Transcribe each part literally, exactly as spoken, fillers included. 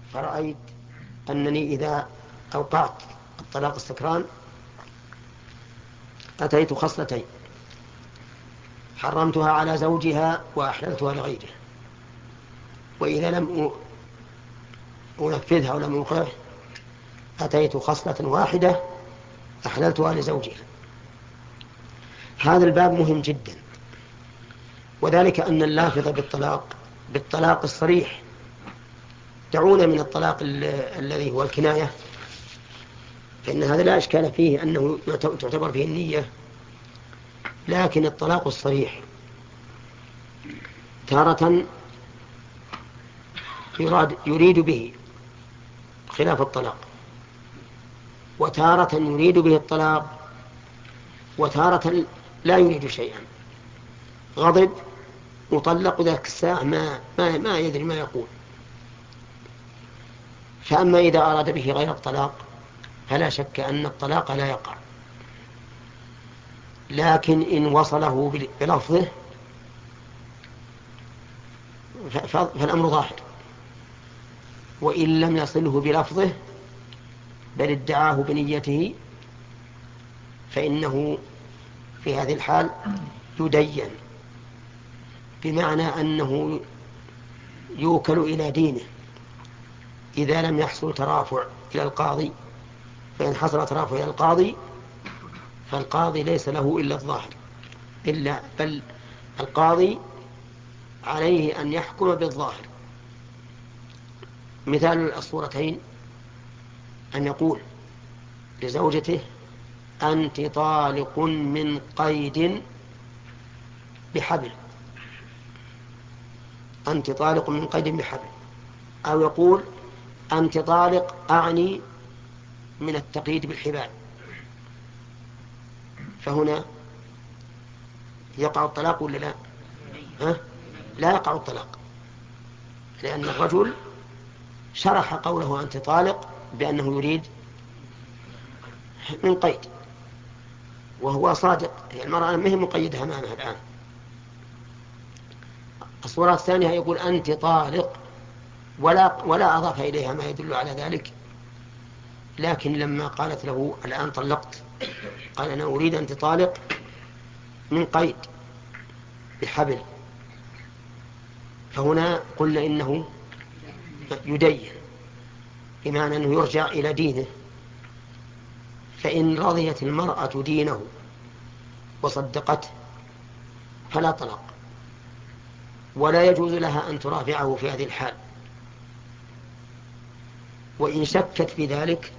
فرأيت أنني إذا أوقعت الطلاق السكران أتيت خصلتين: حرمتها على زوجها وأحللتها لغيره، وإذا لم أنفذها ولم أوقعه أتيت خصلة واحدة أحللتها لزوجها. هذا الباب مهم جدا، وذلك أن اللافظ بالطلاق بالطلاق الصريح، دعونا من الطلاق الذي هو الكناية، فإن هذا لا إشكال فيه أنه تعتبر فيه النية، لكن الطلاق الصريح تارة يراد يريد به خلاف الطلاق، وتارة يريد به الطلاق، وتارة لا يريد شيئا، غضب مطلق ذاك الساعة ما, ما, ما يدري ما يقول. فأما إذا أراد به غير الطلاق فلا شك أن الطلاق لا يقع، لكن إن وصله بلفظه فالأمر ظاهر، وإن لم يصله بلفظه بل ادعاه بنيته فإنه في هذه الحال يدين، بمعنى أنه يوكل إلى دينه إذا لم يحصل ترافع إلى القاضي. فإن حصل ترافع إلى القاضي فالقاضي ليس له إلا الظاهر، إلا بل القاضي عليه أن يحكم بالظاهر. مثال الصورتين أن يقول لزوجته: أنت طالق من قيد بحبل، أنت طالق من قيد بحبل، أو يقول: أنت طالق أعني من التقييد بالحبال. فهنا يقع الطلاق ولا لا؟ ها؟ لا يقع الطلاق، لأن الرجل شرح قوله أنت طالق بأنه يريد من قيد، وهو صادق، المرأة ما هي مقيدة أمامها الآن. الصورة الثانية يقول أنت طالق ولا, ولا أضاف إليها ما يدل على ذلك، لكن لما قالت له الآن طلقت قال أنا أريد أنت طالق من قيد بحبل، فهنا قلنا إنه يدين، بمعنى أنه يرجع إلى دينه. فإن رضيت المرأة دينه وصدقته فلا طلاق، ولا يجوز لها أن ترافعه في هذه الحال. وإن شكت في ذلك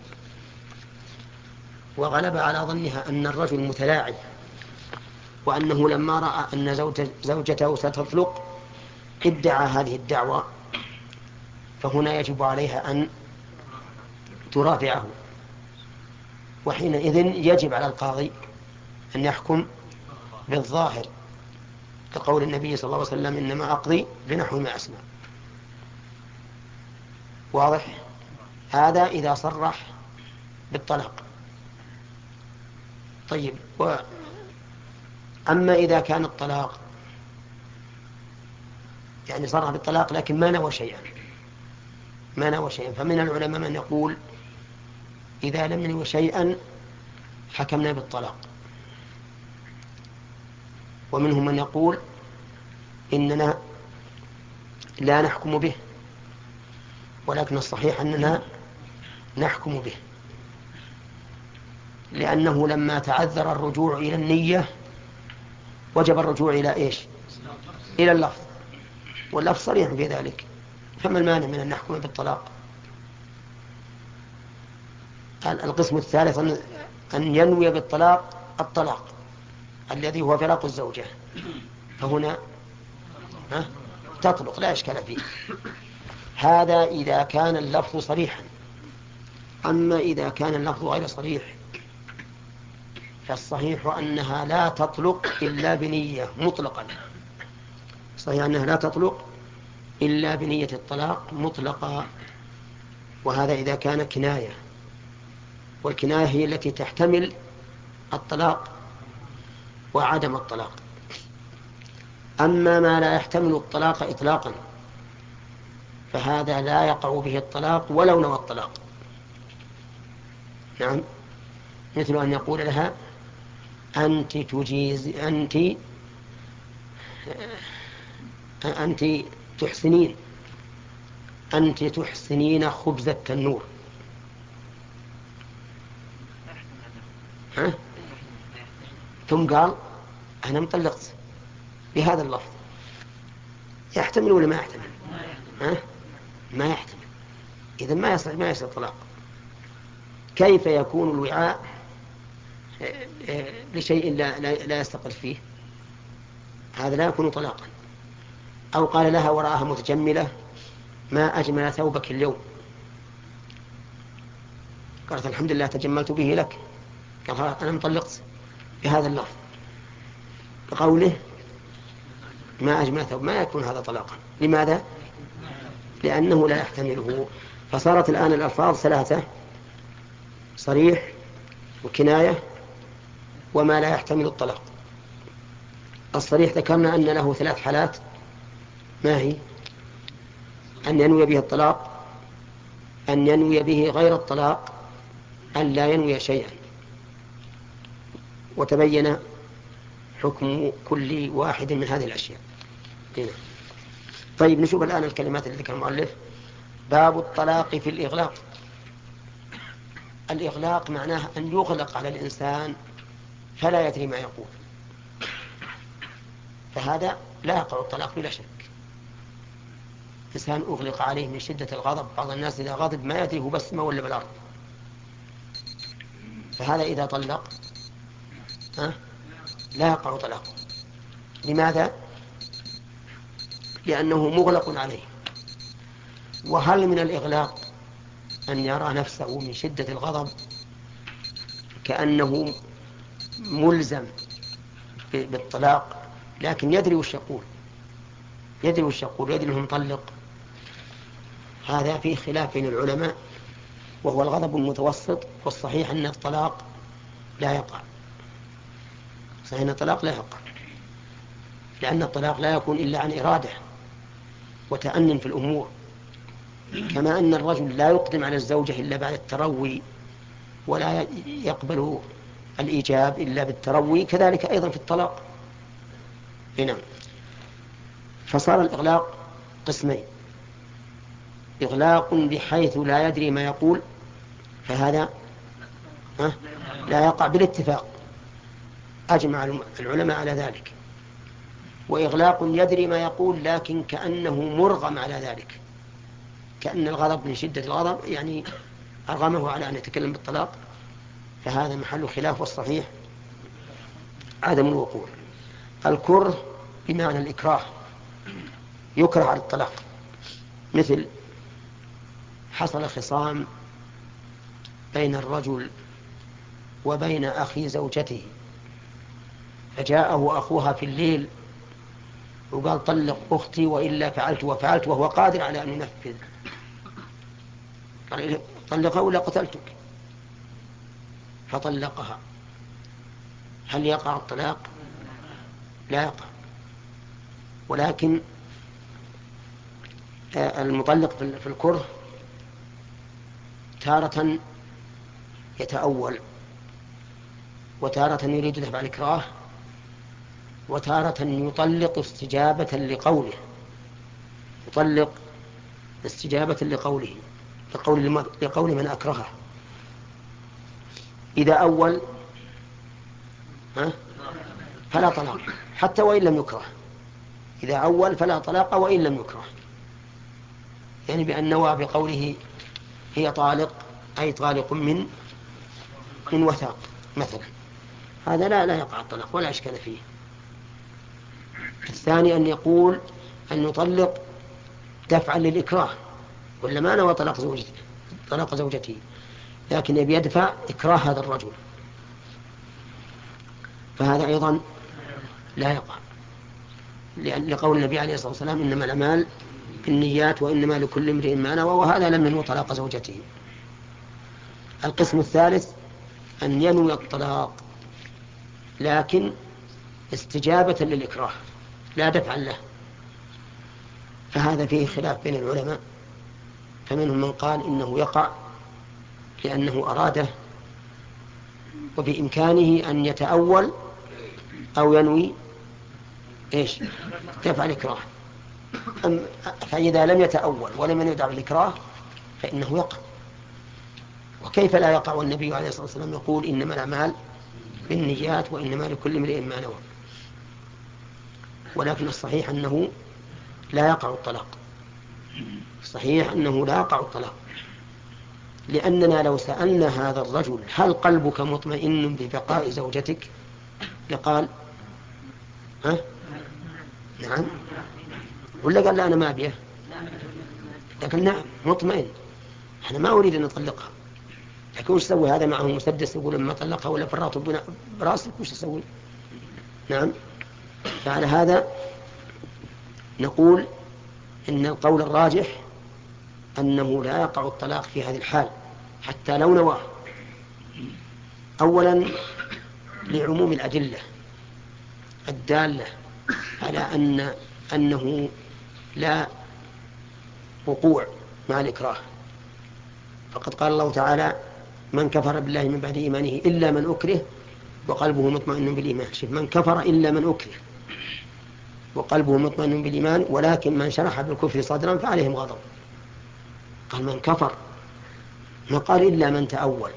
وغلب على ظنها أن الرجل متلاعب، وأنه لما رأى أن زوجته ستطلق ادعى هذه الدعوة، فهنا يجب عليها أن ترافعه، وحينئذ يجب على القاضي أن يحكم بالظاهر، كقول النبي صلى الله عليه وسلم: إنما أقضي بنحو ما أسمع. واضح؟ هذا إذا صرح بالطلاق. طيب، و... أما إذا كان الطلاق يعني صرح بالطلاق لكن ما نوى شيئا ما نوى شيئا فمن العلماء من يقول إذا لم ينوي شيئا حكمنا بالطلاق، ومنهم من يقول إننا لا نحكم به، ولكن الصحيح أننا نحكم به، لأنه لما تعذر الرجوع إلى النية وجب الرجوع إلى إيش؟ إلى اللفظ، واللفظ صريح في ذلك، فما المانع من أن نحكم بالطلاق؟ القسم الثالث أن ينوي بالطلاق الطلاق الذي هو فراق الزوجة، فهنا ها تطلق لا إشكال فيه. هذا إذا كان اللفظ صريحا. أما إذا كان اللفظ غير صريح فالصحيح أنها لا تطلق إلا بنية مطلقا، صحيح أنها لا تطلق إلا بنية الطلاق مطلقا، وهذا إذا كان كناية، والكناية هي التي تحتمل الطلاق وعدم الطلاق. أما ما لا يحتمل الطلاق إطلاقا فهذا لا يقع به الطلاق ولو نوى الطلاق. نعم، مثل أن يقول لها أنت تجيز أنت أنت تحسنين أنت تحسنين خبز التنور. ها؟ ثم قال أنا مطلقت بهذا اللفظ، يحتمل ولا ما يحتمل؟ ها؟ ما يحتمل. إذن ما يصل ما يصل طلاق. كيف يكون الوعاء لشيء لا, لا, لا يستقر فيه؟ هذا لا يكون طلاقا. أو قال لها وراءها متجملة ما أجمل ثوبك اليوم، قالت الحمد لله تجملت به لك، قال أنا مطلقت بهذا اللفظ، بقوله ما أجمل ثوب، ما يكون هذا طلاقا. لماذا؟ لأنه لا يحتمله. فصارت الآن الألفاظ ثلاثة: صريح وكناية وما لا يحتمل الطلاق. الصريح ذكرنا أن له ثلاث حالات، ما هي؟ أن ينوي به الطلاق، أن ينوي به غير الطلاق، أن لا ينوي شيئا. وتبين حكم كل واحد من هذه الأشياء هنا. طيب نشوف الآن الكلمات التي ذكر المؤلف. باب الطلاق في الإغلاق. الإغلاق معناه أن يغلق على الإنسان فلا يدري ما يقول، فهذا لا يقع الطلاق بلا شك. إنسان أغلق عليه من شدة الغضب، بعض الناس إذا غضب ما يدري هو بالسماء ولا بالأرض، فهذا إذا طلق أه؟ لا يقع طلاق. لماذا؟ لأنه مغلق عليه. وهل من الإغلاق أن يرى نفسه من شدة الغضب كأنه ملزم بالطلاق، لكن يدري وش يقول، يدري وش يقول يدري أنه مطلق؟ هذا فيه خلاف بين العلماء، وهو الغضب المتوسط. والصحيح أن الطلاق لا يقع، صحيح أن الطلاق لا يقع، لأن الطلاق لا يكون إلا عن إرادة وتأنن في الأمور. كما أن الرجل لا يقدم على الزوجة إلا بعد التروي، ولا يقبل الإيجاب إلا بالتروي، كذلك أيضا في الطلاق. هنا فصار الإغلاق قسمين: إغلاق بحيث لا يدري ما يقول، فهذا لا يقع بالاتفاق، أجمع العلماء على ذلك. وإغلاق يدري ما يقول لكن كأنه مرغم على ذلك، كأن الغضب من شدة الغضب يعني أرغمه على أن يتكلم بالطلاق، فهذا محل خلاف، والصحيح عدم الوقوع. الكره بمعنى الإكراه، يكره على الطلاق. مثل حصل خصام بين الرجل وبين أخي زوجته، فجاءه أخوها في الليل وقال طلق أختي وإلا فعلت وفعلت، وهو قادر على أن ينفذ، قال طلقها ولا قتلتك، فطلقها. هل يقع الطلاق؟ لا يقع. ولكن المطلق في الكره تارة يتأول، وتارة يريد دفع الإكراه، وتارة يطلق استجابة لقوله، يطلق استجابة لقوله، لقول, لقول من أكرهه. إذا أول فلا طلاق حتى وإن لم يكره، إذا أول فلا طلاق وإن لم يكره، يعني بأن نوى بقوله هي طالق أي طالق من من وثاق مثلا، هذا لا لا يقع الطلاق ولا إشكال فيه. الثاني أن يقول أن يطلق دفعا للإكراه، ولا ما نوى طلاق زوجته طلاق زوجته، لكن يبي يدفع إكراه هذا الرجل، فهذا أيضا لا يقع، لقول النبي عليه الصلاة والسلام إنما الأعمال بالنيات وإنما لكل امرئ ما نوى، وهذا لم ينوي طلاق زوجته. القسم الثالث أن ينوي الطلاق لكن استجابة للإكراه لا دفعا له، فهذا فيه خلاف بين العلماء، فمنهم من قال إنه يقع لأنه أراده وبإمكانه أن يتأول أو ينوي إيش دفع الإكراه. فإذا لم يتأول ولم يدع الإكراه فإنه يقع. وكيف لا يقع والنبي عليه الصلاة والسلام يقول إنما الأعمال بالنيات وإنما لكل امرئ ما نوى. ولكن الصحيح أنه لا يقع الطلاق، صحيح أنه لا يقع الطلاق، لأننا لو سألنا هذا الرجل هل قلبك مطمئن ببقاء زوجتك لقال ها؟ نعم، ولا قال لا أنا ما أبيه، لكن نعم مطمئن، أنا ما أريد أن أطلقها. لكن وش سوي هذا معه مسدس يقول لما طلقها ولا فرات براسك وش يسوي؟ نعم. فعلى هذا نقول إن القول الراجح أنه لا يقع الطلاق في هذه الحال حتى لو نواه. أولا لعموم الأدلة الدالة على أن أنه لا وقوع مع الإكراه. فقد قال الله تعالى من كفر بالله من بعد إيمانه إلا من أكره وقلبه مطمئن بالإيمان. شوف، من كفر إلا من أكره وقلبه مطمئن بالإيمان ولكن من شرح بالكفر صدرا فعليهم غضب. قال من كفر، ما قال إلا من تأول.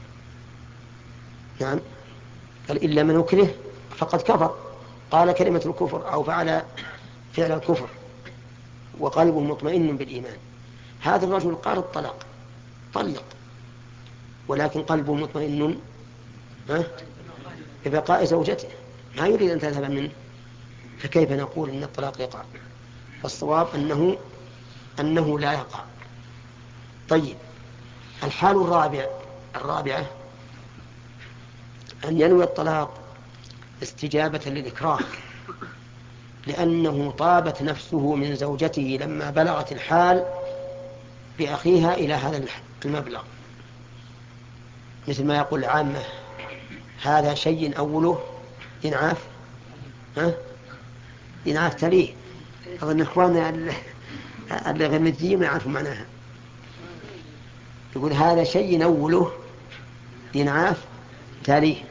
نعم، قال إلا من أكره فقد كفر، قال كلمة الكفر أو فعل فعل الكفر وقلبه مطمئن بالإيمان. هذا الرجل قال الطلاق طلق ولكن قلبه مطمئن ببقاء زوجته، ما يريد أن تذهب منه، فكيف نقول إن الطلاق يقع؟ فالصواب أنه أنه لا يقع. طيب، الحال الرابع الرابعة أن ينوي الطلاق استجابة للإكراه، لأنه طابت نفسه من زوجته لما بلغت الحال بأخيها إلى هذا المبلغ، مثل ما يقول العامة هذا شيء أوله إنعاف ها إنعاف تليه. أظن إخواننا الغمزيين ما يعرفوا معناها. يقول هذا شيء أوله إنعاف تليه.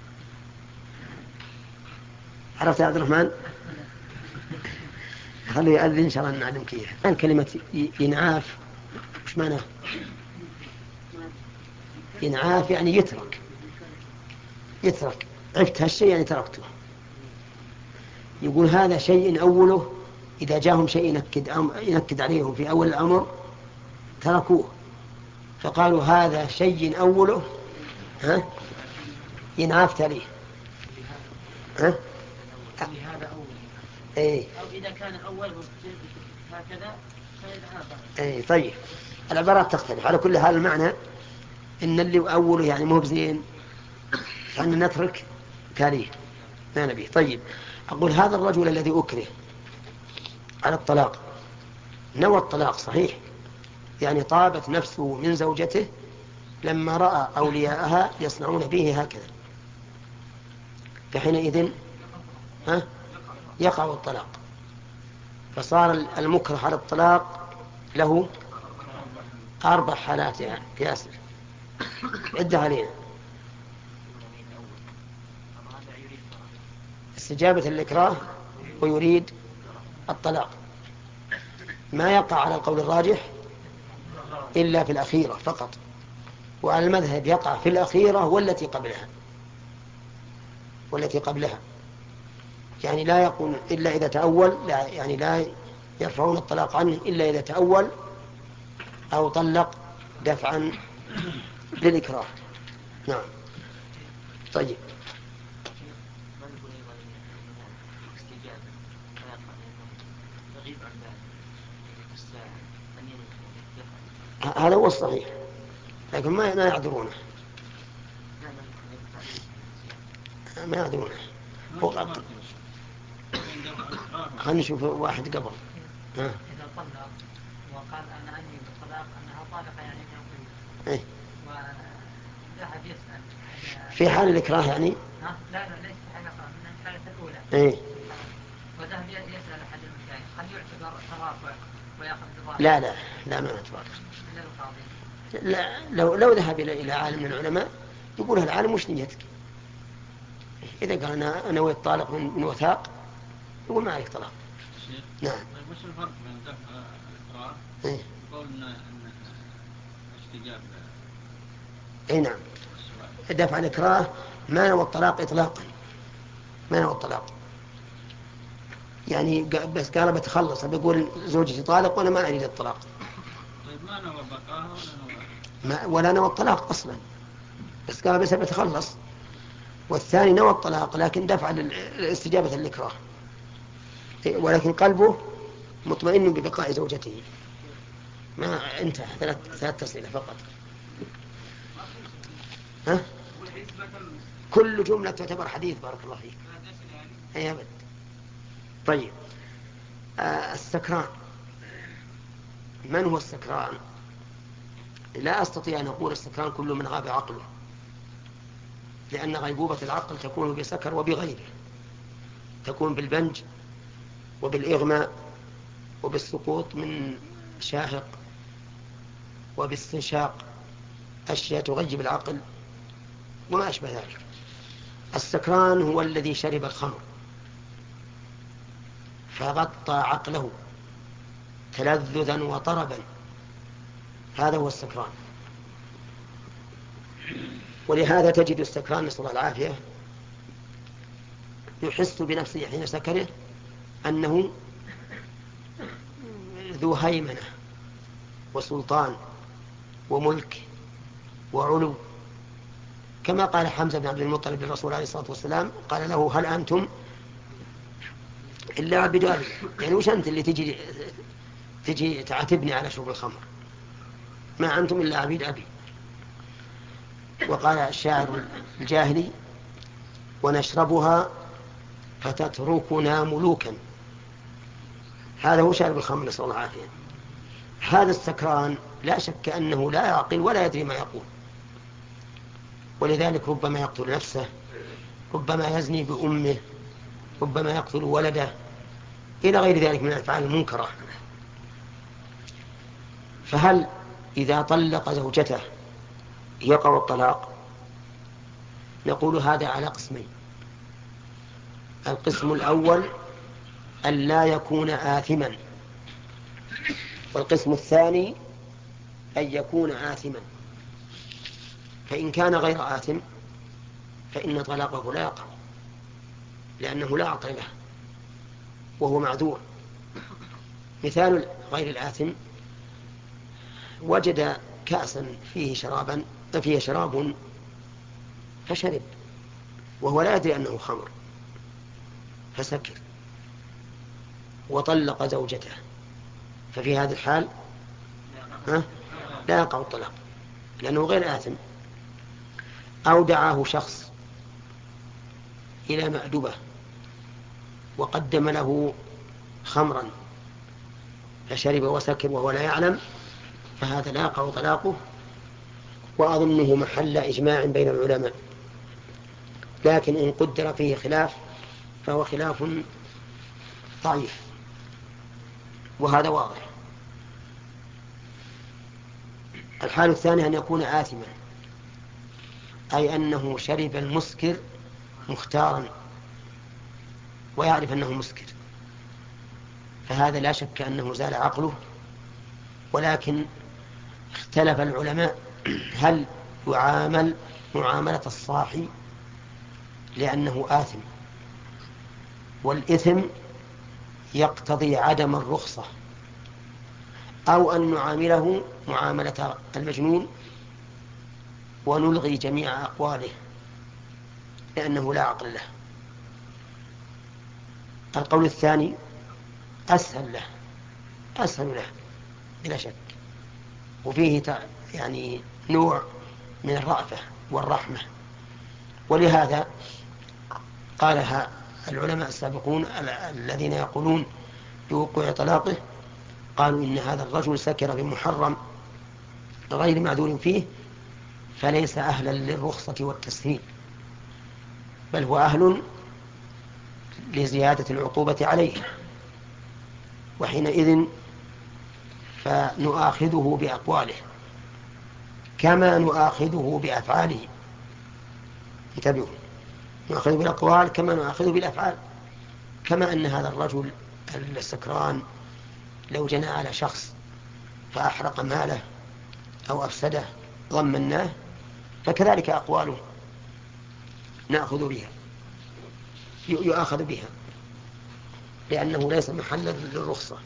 عرفت يا عبد الرحمن؟ خلوا يأذن إن شاء الله نعلمك إياها. كلمة إنعاف وش معناه؟ إنعاف يعني يترك يترك عفت هالشيء يعني تركته. يقول هذا شيء أوله إذا جاءهم شيء ينكد, ينكد عليهم في أول الأمر تركوه، فقالوا هذا شيء أوله ها ينعاف تليه. ها هذا أول ايه أو إذا كان أول هكذا ايه. طيب، العبارات تختلف. على كل حال المعنى إن اللي أوله يعني مو بزين فأن نترك تاريخ ما نبيه. طيب، أقول هذا الرجل الذي أكره على الطلاق نوى الطلاق صحيح، يعني طابت نفسه من زوجته لما رأى أولياءها يصنعون به هكذا، فحينئذ ها يقع الطلاق. فصار المكره على الطلاق له أربع حالات يا ياسر، عدها علينا. استجابة الإكراه ويريد الطلاق، ما يقع على القول الراجح إلا في الأخيرة فقط، وعلى المذهب يقع في الأخيرة والتي قبلها والتي قبلها يعني لا يقول إلا إذا تأول، لا يعني لا يرفعون الطلاق عنه إلا إذا تأول أو طلق دفعا للإكراه. نعم. طيب، هذا هو الصحيح، لكن ما ما يعذرونه ما يعذرونه. خلينا نشوف واحد قبل. ها. إذا طلق وقال أنا أني بالطلاق أنها طالقة يعني من إيه؟ وذهب يسأل في حال الإكراه يعني؟ ها؟ لا لا ليس في حال الإكراه، من الحالة الأولى. إيه؟ وذهب يسأل أحد المشايخ هل يعتبر ترافع ويأخذ بظاهر؟ لا لا لا ما يعتبر. لا لو, لو ذهب إلى عالم من العلماء يقول العالم وش نيتك؟ إذا قال أنا نويت طالق من وثاق يقول ما عليك طلاق. نعم. طيب وش الفرق بين دفع الإكراه إيه؟ يقول إنه استجاب؟ أي نعم. دفع الإكراه ما نوى الطلاق إطلاقا، ما نوى الطلاق، يعني بس قال بتخلص، بيقول زوجتي طالق وأنا ما أريد الطلاق. طيب ما نوى بقاها ولا نوى ما ولا نوى الطلاق أصلا، بس قال بس بتخلص. والثاني نوى الطلاق لكن دفع استجابة الإكراه، ولكن قلبه مطمئن ببقاء زوجته. ما انتهى ثلاث ثلاث أسئلة فقط. ها؟ كل جملة تعتبر حديث. بارك الله فيك. هيا بد. طيب آه السكران، من هو السكران؟ لا أستطيع أن أقول السكران كل من غاب عقله، لأن غيبوبة العقل تكون بسكر وبغيره، تكون بالبنج وبالإغماء وبالسقوط من شاهق وباستنشاق أشياء تغيب العقل وما أشبه ذلك. السكران هو الذي شرب الخمر فغطى عقله تلذذا وطربا، هذا هو السكران. ولهذا تجد السكران نسأل الله العافية يحس بنفسه حين سكره أنه ذو هيمنة وسلطان وملك وعلو، كما قال حمزة بن عبد المطلب للرسول عليه الصلاة والسلام، قال له هل أنتم إلا عبد أبي، يعني وش أنت اللي تجي تجي تعاتبني على شرب الخمر؟ ما أنتم إلا عبيد أبي. وقال الشاعر الجاهلي ونشربها فتتركنا ملوكا، هذا هو شارب الخمر نسأل الله العافية. هذا السكران لا شك أنه لا يعقل ولا يدري ما يقول، ولذلك ربما يقتل نفسه، ربما يزني بأمه، ربما يقتل ولده، إلى غير ذلك من الأفعال المنكرة. فهل إذا طلق زوجته يقع الطلاق؟ نقول هذا على قسمين. القسم الأول أن لا يكون آثما، والقسم الثاني أن يكون آثما. فإن كان غير آثم فإن طلاقه لا يقع، لأنه لا عقل له وهو معذور. مثال غير الآثم وجد كأسا فيه شرابا فيه شراب فشرب وهو لا يدري أنه خمر فسكر وطلق زوجته، ففي هذا الحال ها لا يقع الطلاق لأنه غير آثم. أو دعاه شخص إلى مأدبة وقدم له خمرا فشرب وسكر وهو لا يعلم، فهذا لا يقع طلاقه، وأظنه محل إجماع بين العلماء. لكن إن قدر فيه خلاف فهو خلاف ضعيف، وهذا واضح. الحال الثاني أن يكون آثما، أي أنه شرب المسكر مختارا ويعرف أنه مسكر، فهذا لا شك أنه زال عقله. ولكن اختلف العلماء هل يعامل معاملة الصاحي لأنه آثم، والإثم يقتضي عدم الرخصة، أو أن نعامله معاملة المجنون ونلغي جميع أقواله لأنه لا عقل له. القول الثاني أسهل له أسهل له بلا شك، وفيه يعني نوع من الرأفة والرحمة. ولهذا قالها العلماء السابقون الذين يقولون بوقوع طلاقه، قالوا إن هذا الرجل سكر بمحرم غير معذور فيه فليس أهلا للرخصة والتسهيل، بل هو أهل لزيادة العقوبة عليه، وحينئذ فنؤاخذه بأقواله كما نؤاخذه بأفعاله. انتبهوا، نؤاخذه بالأقوال كما نؤاخذه بالأفعال. كما أن هذا الرجل السكران لو جنى على شخص فأحرق ماله أو أفسده ضمناه، فكذلك أقواله نأخذ بها، يؤاخذ بها، لأنه ليس محلا للرخصة.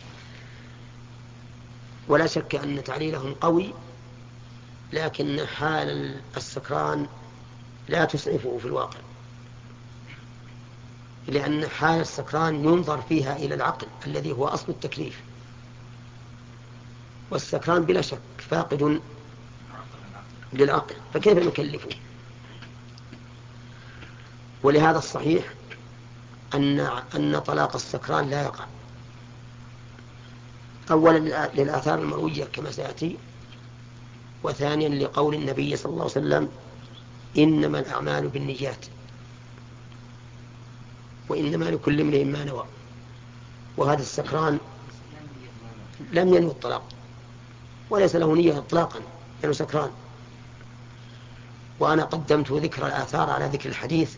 ولا شك أن تعليلهم قوي، لكن حال السكران لا تسعفه في الواقع، لأن حال السكران ينظر فيها إلى العقل الذي هو أصل التكليف، والسكران بلا شك فاقد للعقل، فكيف نكلفه؟ ولهذا الصحيح أن أن طلاق السكران لا يقع، أولا للآثار المروية كما سيأتي، وثانيا لقول النبي صلى الله عليه وسلم إنما الأعمال بالنيات وإنما لكل امرئ ما نوى. وهذا السكران لم ينوي الطلاق وليس له نية إطلاقا، لأنه سكران. وأنا قدمت ذكر الآثار على ذكر الحديث،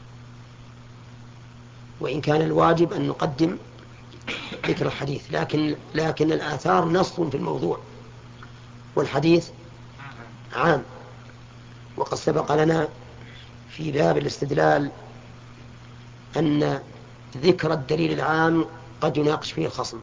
وإن كان الواجب أن نقدم ذكر الحديث، لكن لكن الآثار نص في الموضوع والحديث عام. وقد سبق لنا في باب الاستدلال أن ذكر الدليل العام قد يناقش فيه الخصم.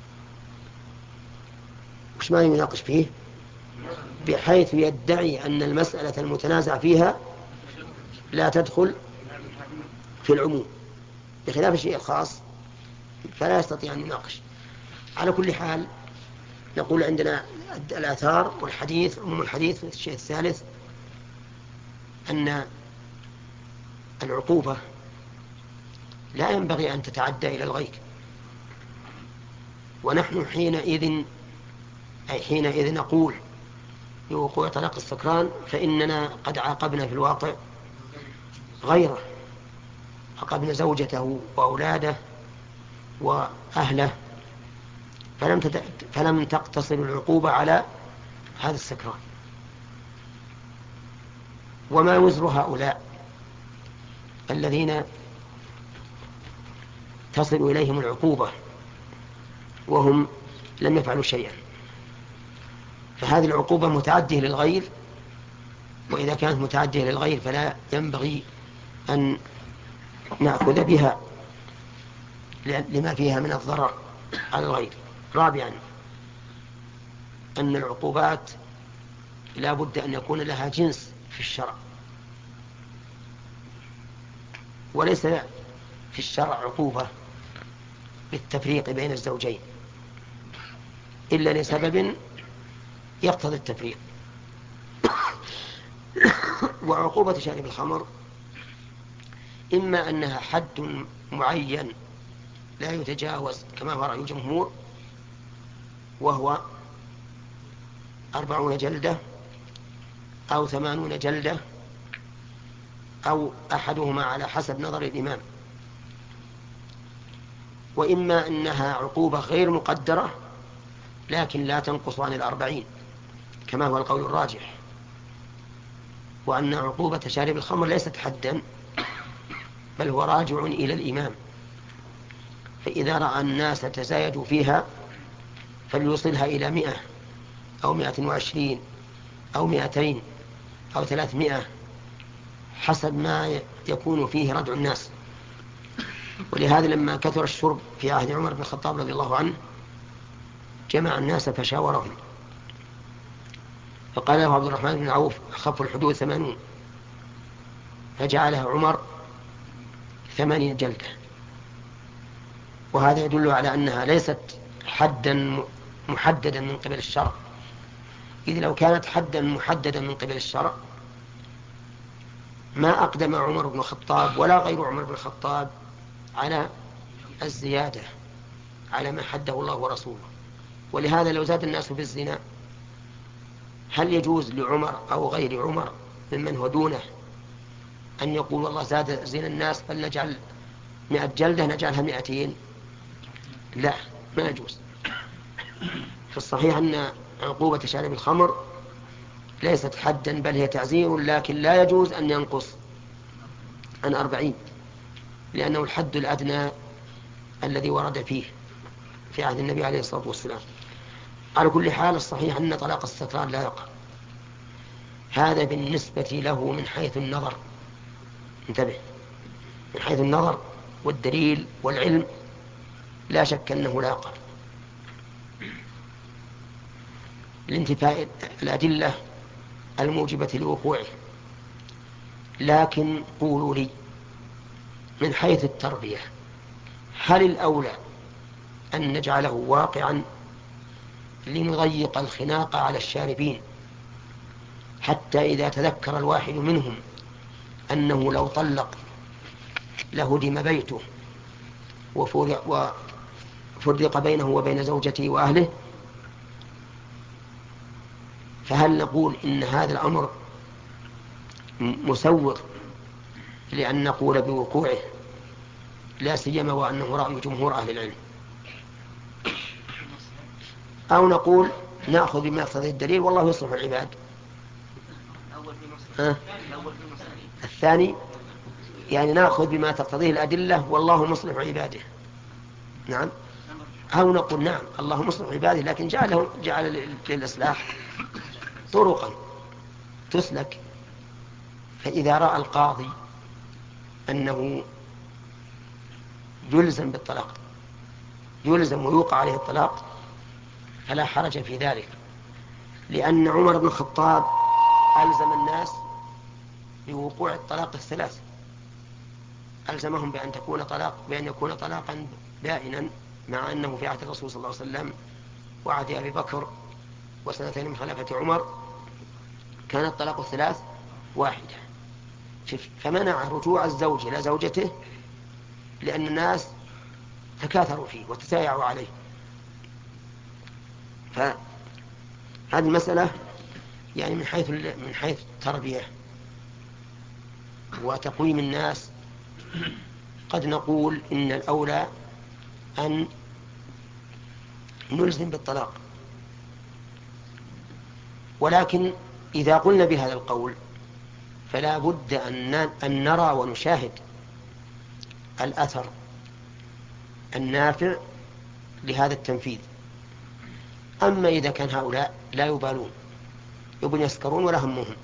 وش ما يناقش فيه؟ بحيث يدعي أن المسألة المتنازع فيها لا تدخل في العموم، بخلاف الشيء الخاص فلا يستطيع أن يناقش. على كل حال نقول عندنا الآثار والحديث، عموم الحديث. الشيء الثالث أن العقوبة لا ينبغي أن تتعدى إلى الغير، ونحن حينئذ أي حينئذ نقول بوقوع طلاق السكران فإننا قد عاقبنا في الواقع غيره، عاقبنا زوجته وأولاده وأهله، فلم, تت... فلم تقتصر العقوبة على هذا السكران. وما وزر هؤلاء الذين تصل إليهم العقوبة وهم لم يفعلوا شيئا؟ فهذه العقوبة متعدية للغير، وإذا كانت متعدية للغير فلا ينبغي أن نأخذ بها لما فيها من الضرر على الغير. رابعا أن العقوبات لا بد أن يكون لها جنس في الشرع، وليس في الشرع عقوبة بالتفريق بين الزوجين إلا لسبب يقتضي التفريق. وعقوبة شارب الخمر إما أنها حد معين لا يتجاوز كما هو رأي الجمهور، وهو أربعون جلدة أو ثمانون جلدة أو أحدهما على حسب نظر الإمام، وإما أنها عقوبة غير مقدرة لكن لا تنقص عن الأربعين كما هو القول الراجح، وأن عقوبة شارب الخمر ليست حدا بل هو راجع إلى الإمام، فإذا رأى الناس تزايدوا فيها فليوصلها إلى مئة أو مئة وعشرين أو مئتين أو ثلاثمائة حسب ما يكون فيه ردع الناس. ولهذا لما كثر الشرب في عهد عمر بن الخطاب رضي الله عنه جمع الناس فشاورهم، فقال له عبد الرحمن بن عوف خف الحدود ثمانون، فجعلها عمر ثمانين جلدة. وهذا يدل على أنها ليست حدا محددا من قبل الشرع، إذ لو كانت حدا محددا من قبل الشرع ما أقدم عمر بن الخطاب ولا غير عمر بن الخطاب على الزيادة على ما حده الله ورسوله. ولهذا لو زاد الناس بالزنا هل يجوز لعمر أو غير عمر ممن هو دونه أن يقول والله زاد زنا الناس فلنجعل مئة جلدة نجعلها مئتين؟ لا، ما يجوز. في الصحيح أن عقوبة شارب الخمر ليست حدا بل هي تعزير، لكن لا يجوز أن ينقص عن أربعين، لأنه الحد الأدنى الذي ورد فيه في عهد النبي عليه الصلاة والسلام. على كل حال الصحيح أن طلاق السكران لا يقع. هذا بالنسبة له من حيث النظر، انتبه، من حيث النظر والدليل والعلم لا شك أنه لا يقع لانتفاء الأدلة الموجبة لوقوعه. لكن قولوا لي من حيث التربية، هل الأولى أن نجعله واقعا لنضيق الخناق على الشاربين، حتى إذا تذكر الواحد منهم أنه لو طلق لهدم بيته وفرق بينه وبين زوجته وأهله، فهل نقول إن هذا الأمر مسوغ لأن نقول بوقوعه، لا سيما وأنه رأي جمهور أهل العلم، أو نقول نأخذ بما يقتضي الدليل والله يصلح العباد؟ ها؟ الثاني يعني نأخذ بما تقتضيه الأدلة والله مصلح عباده، نعم، أو نقول نعم الله مصلح عباده لكن جعل, جعل للإصلاح طرقا تسلك. فإذا رأى القاضي أنه يلزم بالطلاق، يلزم ويوقع عليه الطلاق، فلا حرج في ذلك، لأن عمر بن الخطاب ألزم الناس بوقوع الطلاق الثلاث، ألزمهم بأن تكون طلاق بأن يكون طلاقا بائنا، مع أنه في عهد الرسول صلى الله عليه وسلم وعهد أبي بكر وسنتين من خلافة عمر كان الطلاق الثلاث واحدة. فمنع رجوع الزوج إلى زوجته لأن الناس تكاثروا فيه وتسايعوا عليه. فهذه المسألة يعني من حيث من حيث التربية وتقويم الناس قد نقول إن الأولى أن نلزم بالطلاق، ولكن إذا قلنا بهذا القول فلا بد أن نرى ونشاهد الأثر النافع لهذا التنفيذ. أما إذا كان هؤلاء لا يبالون يبون يسكرون ولا همهم،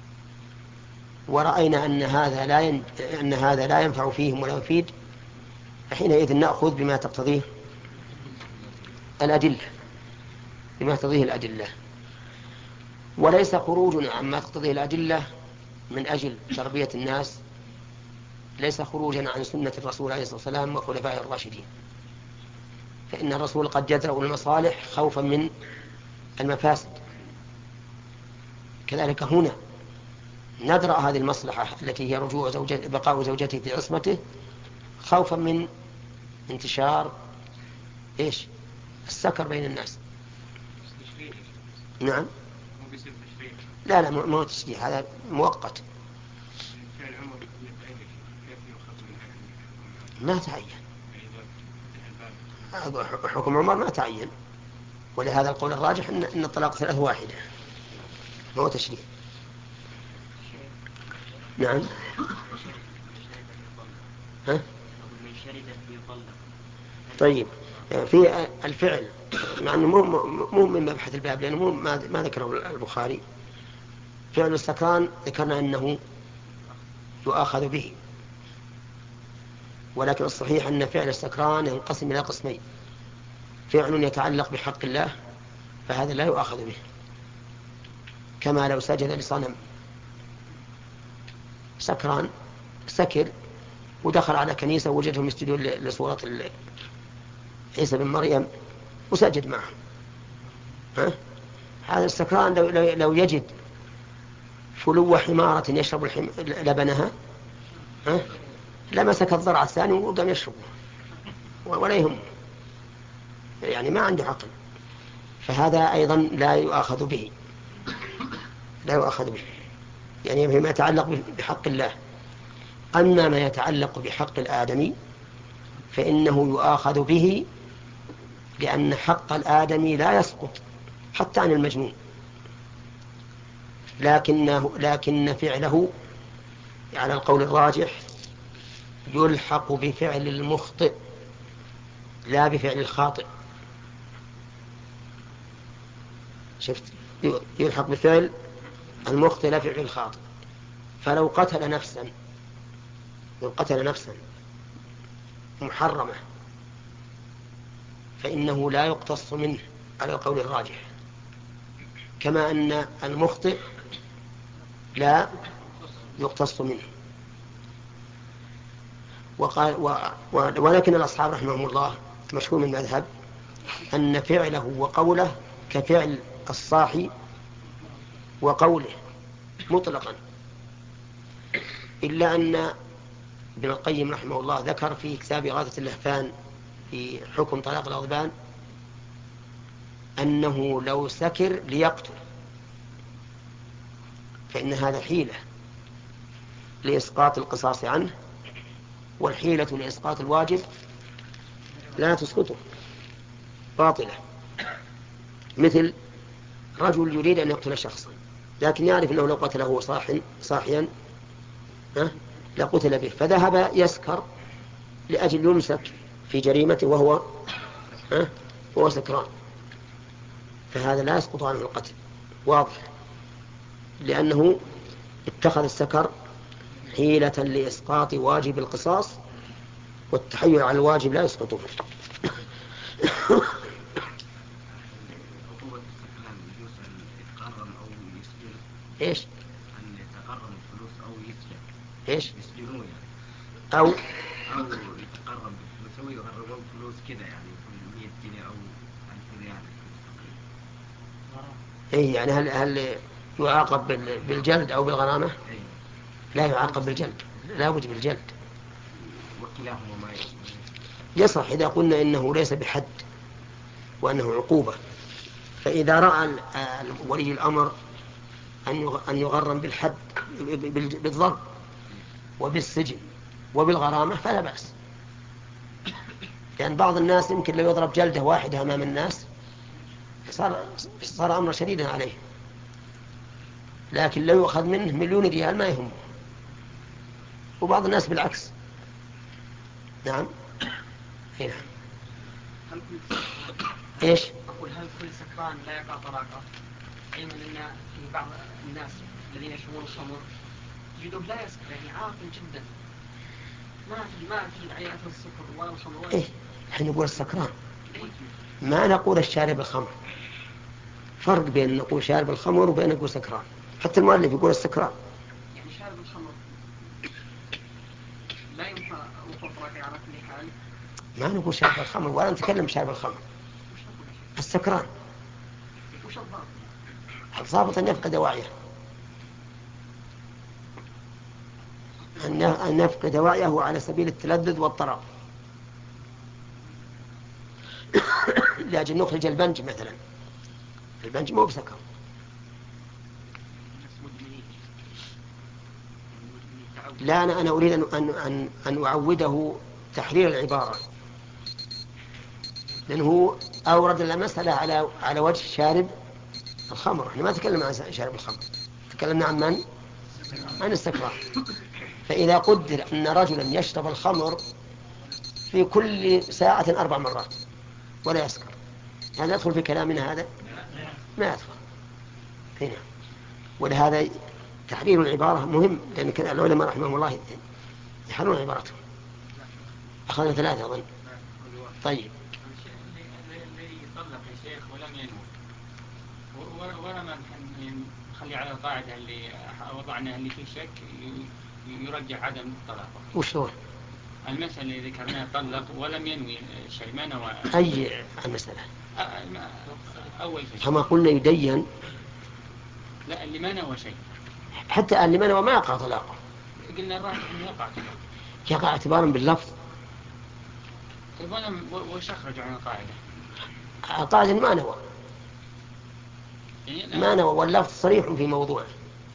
ورأينا أن هذا لا ين... أن هذا لا ينفع فيهم ولا يفيد، فحينئذ نأخذ بما تقتضيه الأدلة، بما تقتضيه الأدلة، وليس خروجنا عما تقتضيه الأدلة من أجل تربية الناس، ليس خروجا عن سنة الرسول عليه الصلاة والسلام وخلفائه الراشدين، فإن الرسول قد يدرأ المصالح خوفا من المفاسد. كذلك هنا ندرأ هذه المصلحة التي هي رجوع زوجته بقاء زوجته في عصمته خوفا من انتشار إيش السكر بين الناس. نعم، لا لا ما هو تشريع، هذا مؤقت ما تعين، حكم عمر ما تعين، ولهذا القول الراجح ان ان الطلاق ثلاث واحده ما هو تشريع. نعم، ها؟ طيب في الفعل مع انه مو من مبحث الباب لانه مو ما ذكره البخاري، فعل السكران ذكرنا انه يؤاخذ به، ولكن الصحيح ان فعل السكران ينقسم الى قسمين: فعل يتعلق بحق الله فهذا لا يؤاخذ به، كما لو سجد لصنم، سكران سكر ودخل على كنيسة وجدهم يسجدون لصورة عيسى بن مريم وسجد معه، ها؟ هذا السكران لو, لو يجد فلو حمارة يشرب الحم... لبنها، ها؟ لمسك الضرع الثاني وقام يشربه ولا يهم، يعني ما عنده عقل، فهذا أيضا لا يؤاخذ به، لا يؤاخذ به، يعني فيما يتعلق بحق الله. أما ما يتعلق بحق الآدمي فإنه يؤاخذ به، لأن حق الآدمي لا يسقط حتى عن المجنون، لكنه لكن فعله على القول الراجح يلحق بفعل المخطئ لا بفعل الخاطئ. شفت؟ يلحق بفعل المخطئ لا بفعل الخاطئ. فلو قتل نفسا لو قتل نفسا محرمة فإنه لا يقتص منه على القول الراجح، كما أن المخطئ لا يقتص منه. وقال و و ولكن الأصحاب رحمهم الله مشهور من المذهب أن فعله وقوله كفعل الصاحي وقوله مطلقا، إلا أن ابن القيم رحمه الله ذكر في كتاب إغاثة اللهفان في حكم طلاق الغضبان أنه لو سكر ليقتل فإن هذا حيلة لإسقاط القصاص عنه، والحيلة لإسقاط الواجب لا تسقطه، باطلة. مثل رجل يريد أن يقتل شخصا لكن يعرف أنه لو قتله صاحيا صاحيا لقتل به، فذهب يسكر لأجل يمسك في جريمته وهو وهو سكران، فهذا لا يسقط عنه القتل، واضح، لأنه اتخذ السكر حيلة لإسقاط واجب القصاص، والتحيل على الواجب لا يسقطه. ايش؟ أن يتقرب الفلوس أو يسجن. ايش؟ يسجنوه يعني. أو أو يتقرب بالفلوس أو يغربون فلوس كذا يعني مية جنيه أو ألف ريال. إيه يعني هل هل يعاقب بالجلد أو بالغرامة؟ أي. لا يعاقب بالجلد، لا بد بالجلد. وكلاهما ما يصح إذا قلنا إنه ليس بحد وأنه عقوبة. فإذا رأى ولي الأمر أن يغرم بالحد بالضرب وبالسجن وبالغرامة فلا بأس، لأن يعني بعض الناس يمكن لو يضرب جلدة واحدة أمام الناس صار, صار أمر شديدا عليه، لكن لو يؤخذ منه مليون ريال ما يهمه، وبعض الناس بالعكس. نعم. هنا. هل كل إيش؟ أقول هل كل سكران لا يقع طلاقه؟ علما أن في بعض الناس الذين يشربون الخمر تجدهم لا يسكر، يعني عاقل جدا، ما في ما في عيات السكر ولا الخمر ولا إيه؟ حين نقول السكران ما نقول الشارب الخمر، فرق بين نقول شارب الخمر وبين نقول سكران. حتى المؤلف يقول السكران. يعني شارب الخمر لا يمكن وقوع طلاقه على كل حال. ما نقول شارب الخمر ولا نتكلم شارب الخمر. السكران وش الضابط؟ الضابط أن يفقد وعيه، أن يفقد وعيه على سبيل التلذذ والطرب لأجل نخرج البنج مثلا. البنج مو بسكر. لا أنا, أنا أريد أن, أن, أن أعوده تحرير العبارة، لأنه أورد المسألة على على وجه شارب الخمر. احنا ما تكلمنا عن شارب الخمر، تكلمنا عن من؟ عن السكران. فإذا قدر أن رجلا يشرب الخمر في كل ساعة أربع مرات ولا يسكر، هل يدخل في كلامنا هذا؟ ما يدخل هنا. ولهذا تحرير العبارة مهم، لأن العلماء رحمهم الله يحررون عبارتهم. أخذنا ثلاثة أظن. طيب. اللي يطلق يا شيخ ولم ينوي ولم نخلي على القاعدة اللي وضعنا اللي فيه شك يرجع عدم طلاقه. وش هو؟ المسألة اللي ذكرناها طلق ولم ينوي شيء، ما نوى. أي المسألة؟ أول شيء. كما قلنا يدين. لا اللي ما نوى شيء. حتى اللي ما نوى ما يقع طلاقه. قلنا الراجح إنه يقع طلاقه. يقع اعتبارا باللفظ. طيب وش أخرج عن القاعدة؟ القاعدة ما نوى. يعني ما نوى واللفظ صريح في موضوعه.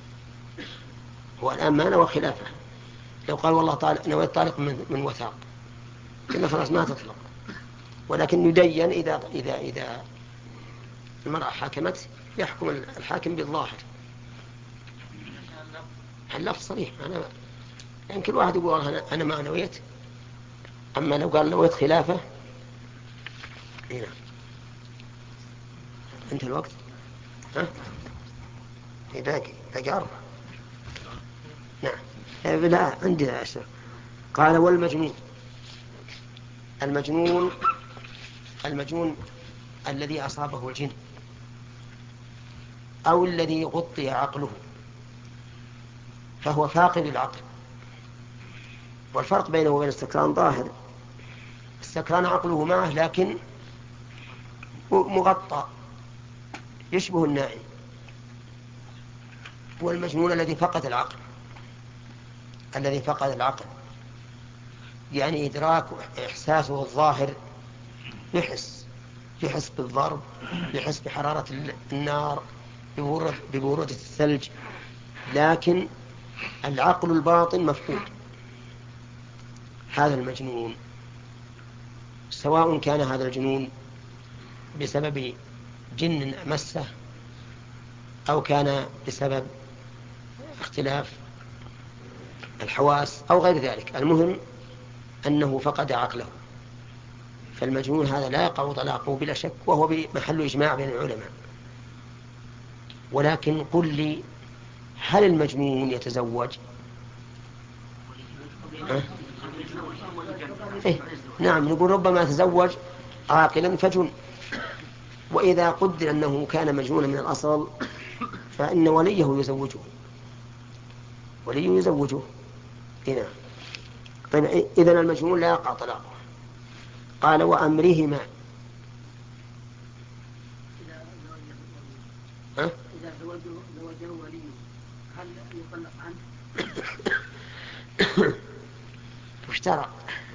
هو الآن ما نوى خلافه. لو قال والله تعالى نويت طالق من, من وثاق كنا خلاص ما تطلق، ولكن يدين إذا إذا إذا المرأة حاكمت يحكم الحاكم بالظاهر. اللفظ صريح. أنا يمكن الواحد يقول أنا, أنا ما نويت، أما لو قال نويت خلافه هنا انت الوقت ها في باقي باقي أربعة. نعم لا عندي عشر. قال والمجنون، المجنون المجنون الذي أصابه الجن أو الذي غطي عقله فهو فاقد العقل. والفرق بينه وبين السكران ظاهر، السكران عقله معه لكن مغطى يشبه النائم، والمجنون الذي فقد العقل الذي فقد العقل يعني إدراك إحساسه الظاهر، يحس يحس بالضرب، يحس بحرارة النار، ببرودة الثلج، لكن العقل الباطن مفقود. هذا المجنون، سواء كان هذا الجنون بسبب جن مسه أو كان بسبب اختلاف الحواس أو غير ذلك، المهم أنه فقد عقله. فالمجنون هذا لا يقع طلاقه بلا شك، وهو بمحل إجماع بين العلماء. ولكن قل لي، هل المجنون يتزوج؟ إيه؟ نعم نقول ربما يتزوج عاقلا فجن، وإذا قدر أنه كان مجنونا من الأصل فإن وليه يزوجه، وليه يزوجه هنا. طيب إذن المجنون لا يقع طلاقه. قال وأمرهما، ها؟ إذا زوجه وليه هل يطلق عنه؟ وش ترى؟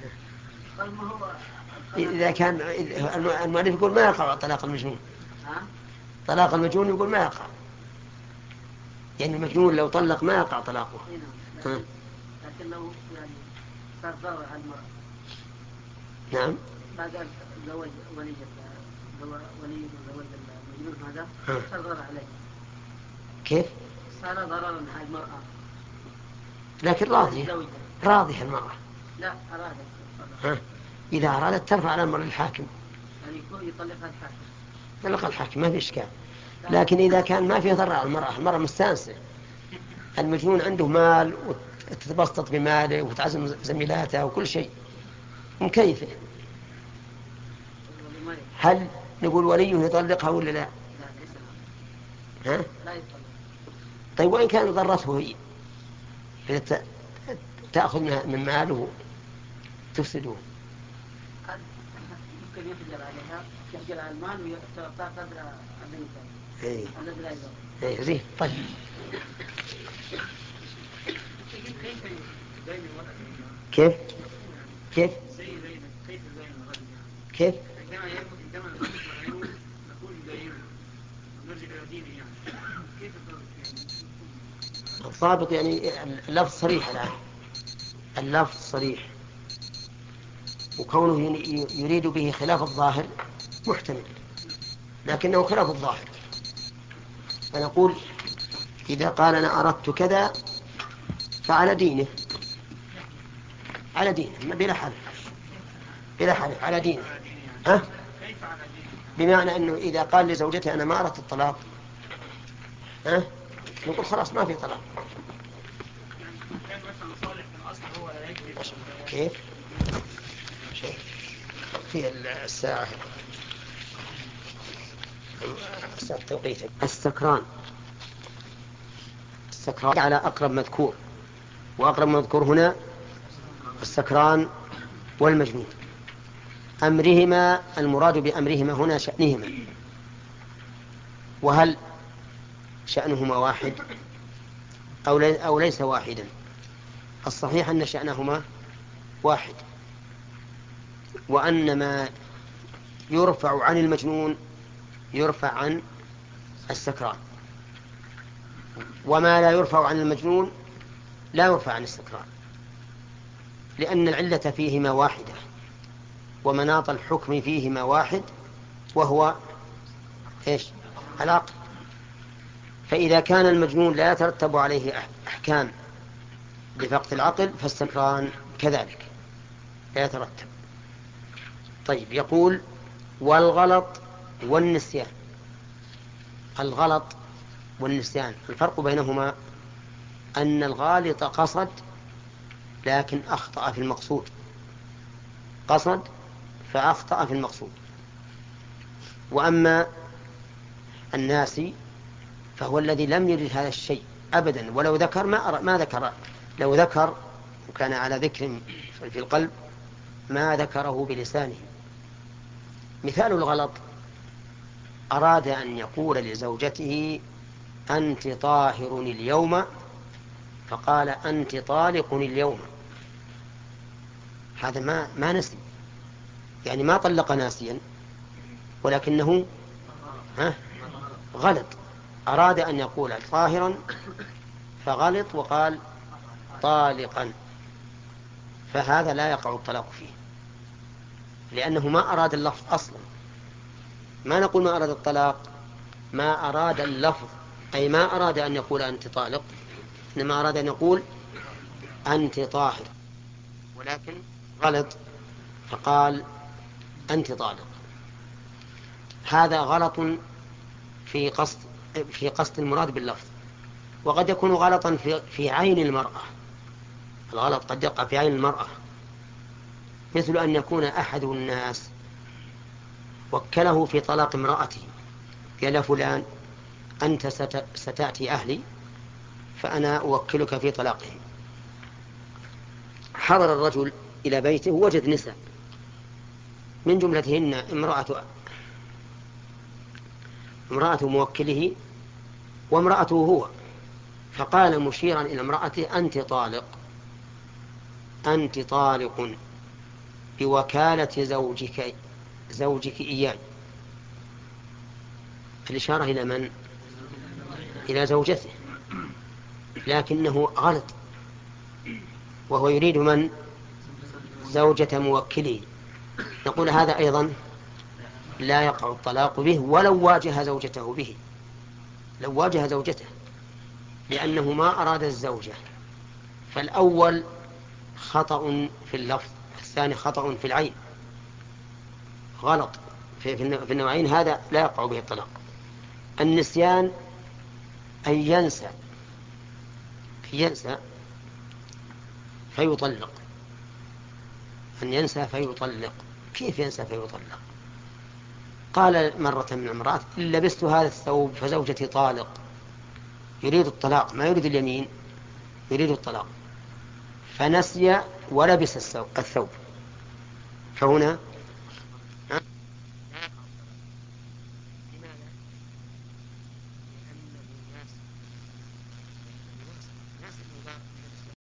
إذا كان المؤلف يقول ما يقع طلاق المجنون، طلاق المجنون يقول ما يقع، يعني المجنون لو طلق ما يقع طلاقه. لكن, لكن لو يعني صار ضرر على المرأة. نعم. ما قال زوج ولي ولي زوج المجنون هذا صار ضرر عليه. كيف؟ صار ضررا على المرأة. لكن راضية راضية المرأة. لا أرادت. ها. إذا أرادت ترفع على المرأة الحاكم. يعني يكون يطلقها الحاكم. يطلقها الحاكم ما في إشكال. لكن إذا كان ما في ضرر على المرأة، المرأة مستانسة، المجنون عنده مال وتتبسط بماله وتعزم زميلاته وكل شيء مكيفة، هل نقول وليه يطلقها ولا لا؟ ها؟ طيب وإن كان ضرته هي تأخذ من ماله تفسده؟ يمكن يحجر عليها، يحجر على المال ويعطى قدر الذي الذي لا يضر. ايه زين. طيب كيف كيف كيف عندما عندما نقول نقول دينه نرجع الى دينه يعني كيف الضابط؟ يعني اللفظ صريح الآن، اللفظ صريح، وكونه يريد به خلاف الظاهر محتمل، لكنه خلاف الظاهر. فنقول إذا قال أنا أردت كذا فعلى دينه، على دينه بلا حلف، بلا حلف على دينه. ها؟ بمعنى أنه إذا قال لزوجته أنا ما أردت الطلاق، ها؟ نقول خلاص ما في طلاق. كيف؟ في الساعة التوقيت. السكران، السكران على أقرب مذكور، وأقرب مذكور هنا السكران والمجنون. أمرهما، المراد بأمرهما هنا شأنهما. وهل شأنهما واحد أو, لي أو ليس واحدا؟ الصحيح أن شأنهما واحد، وأن ما يرفع عن المجنون يرفع عن السكران، وما لا يرفع عن المجنون لا يرفع عن السكران، لأن العلة فيهما واحدة ومناط الحكم فيهما واحد، وهو إيش؟ العقل. فإذا كان المجنون لا يترتب عليه أحكام بفقد العقل فالسكران كذلك لا يترتب. طيب يقول والغلط والنسيان. الغلط والنسيان الفرق بينهما أن الغالط قصد لكن أخطأ في المقصود، قصد فأخطأ في المقصود. وأما الناسي فهو الذي لم يرد هذا الشيء أبدا، ولو ذكر ما, ما ذكر، لو ذكر وكان على ذكر في القلب ما ذكره بلسانه. مثال الغلط أراد أن يقول لزوجته أنت طاهر اليوم فقال أنت طالق اليوم، هذا ما, ما نسي، يعني ما طلق ناسيا ولكنه ها غلط، أراد أن يقول طاهرا فغلط وقال طالقا، فهذا لا يقع الطلاق فيه لأنه ما أراد اللفظ أصلا. ما نقول ما أراد الطلاق، ما أراد اللفظ، أي ما أراد أن يقول أنت طالق، إنما أراد أن يقول أنت طاهر، ولكن غلط فقال أنت طالق. هذا غلط في قصد في قصد المراد باللفظ، وقد يكون غلطا في في عين المرأة. الغلط قد يقع في عين المرأة، مثل أن يكون أحد الناس وكله في طلاق امرأته، قال فلان أنت ستأتي أهلي فأنا أوكلك في طلاقهم. حضر الرجل إلى بيته وجد نساء من جملتهن امرأة امرأة موكله وامرأته هو، فقال مشيرا إلى امرأته أنت طالق، أنت طالق بوكالة زوجك زوجك إياي. الإشارة إلى من؟ إلى زوجته، لكنه غلط، وهو يريد من؟ زوجة موكله. نقول هذا أيضا لا يقع الطلاق به ولو واجه زوجته به، لو واجه زوجته، لأنه ما أراد الزوجة. فالأول خطأ في اللفظ، الثاني خطأ في العين، غلط في في النوعين، هذا لا يقع به الطلاق. النسيان أن ينسى أن ينسى فيطلق، أن ينسى فيطلق. كيف ينسى فيطلق؟ قال مرة من امرأة إن لبست هذا الثوب فزوجتي طالق، يريد الطلاق ما يريد اليمين، يريد الطلاق، فنسي ولبس الثوب، فهنا